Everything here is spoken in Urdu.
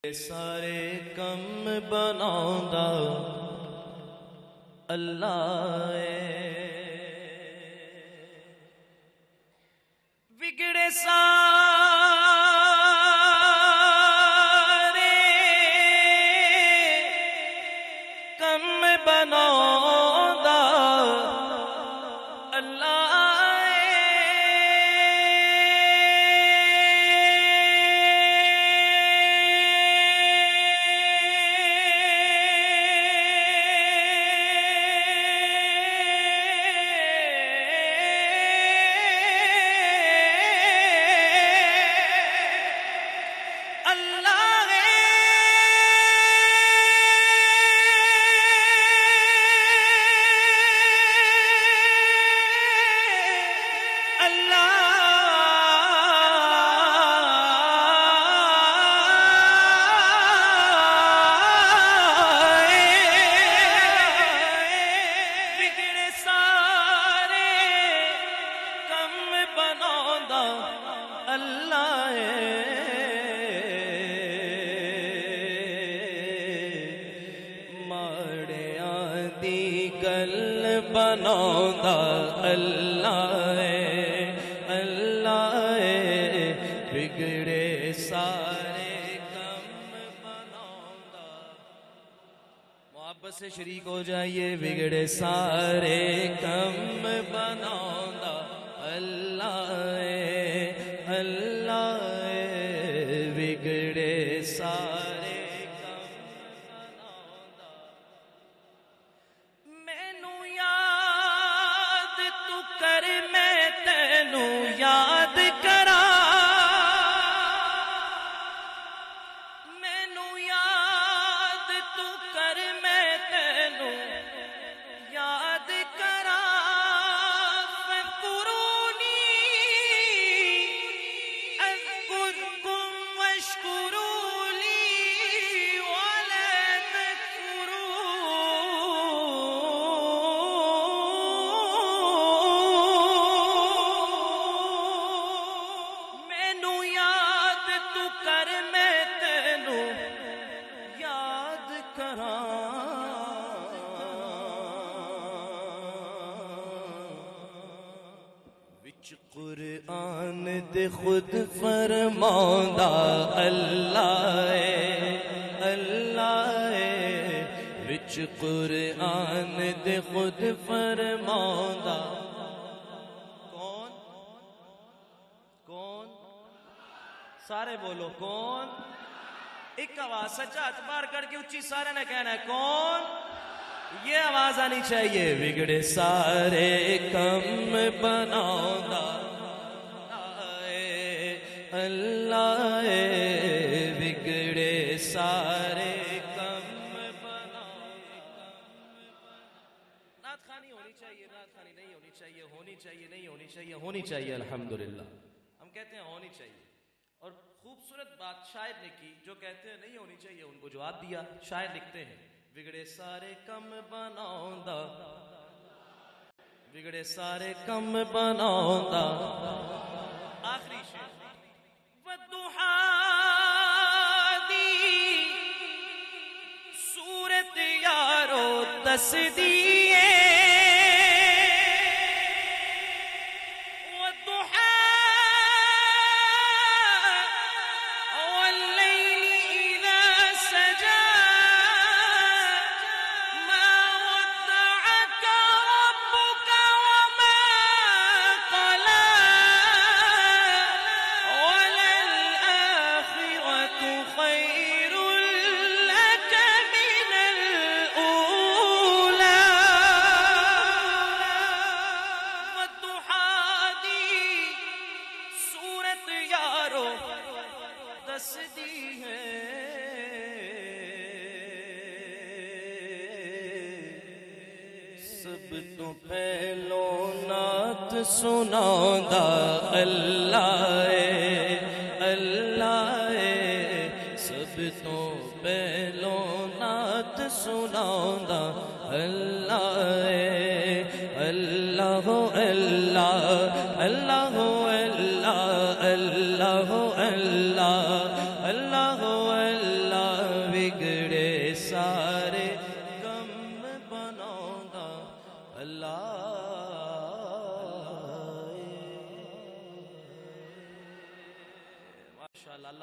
سارے کم بناوندا اللہ بگڑے سارے کم بناوندا اللہ گل بناوندا اللہ اللہ بگڑے سارے کم بناوندا. محبت سے شریک ہو جائیے. بگڑے سارے کم بناوندا اللہ اللہ بگڑے سارے یاد کرا مینوں یاد تو کر میں تینوں یاد کرا فاذکرونی اذکرکم واشکروا لی ولا قرآن دے خود فرماوندا اللہ اللہ وچ قرآن دے خود فرماوندا. کون کون سارے بولو کون. ایک آواز سچا ہاتھ باہر کر کے اچھی سارے نے کہنا ہے کون. یہ آواز آنی چاہیے. بگڑے سارے کم بناوندا اللہ بگڑے سارے کم بناوندا. نعت خوانی ہونی چاہیے. نعت خوانی نہیں ہونی چاہیے. ہونی چاہیے نہیں ہونی چاہیے. ہونی چاہیے الحمدللہ. ہم کہتے ہیں ہونی چاہیے. اور خوبصورت بات شاعر نے کی. جو کہتے ہیں نہیں ہونی چاہیے ان کو جواب دیا. شاعر لکھتے ہیں بگڑے سارے کم بناوندا بگڑے سارے کم بناوندا. آخری شعر والضحا دی صورت یارو دس دیے سب تو پہلو نعت سناوندا اللہ اللہ سب تو پہلو نعت سناوندا اللہ اللہ اللہ اللہ اللہ اللہ اللہ اللہ اللہ سارے کم بناؤں گا اللہ ماشاءاللہ.